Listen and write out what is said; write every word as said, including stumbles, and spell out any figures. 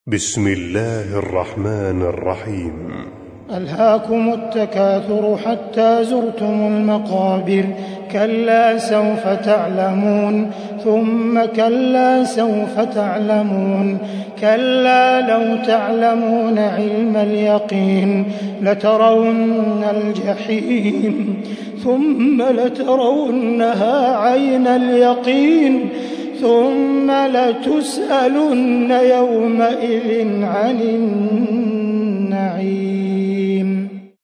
بسم الله الرحمن الرحيم. ألهاكم التكاثر حتى زرتم المقابر، كلا سوف تعلمون ثم كلا سوف تعلمون، كلا لو تعلمون علم اليقين لترون الجحيم ثم لترونها عين اليقين ثم لتسألن يومئذ عن النعيم.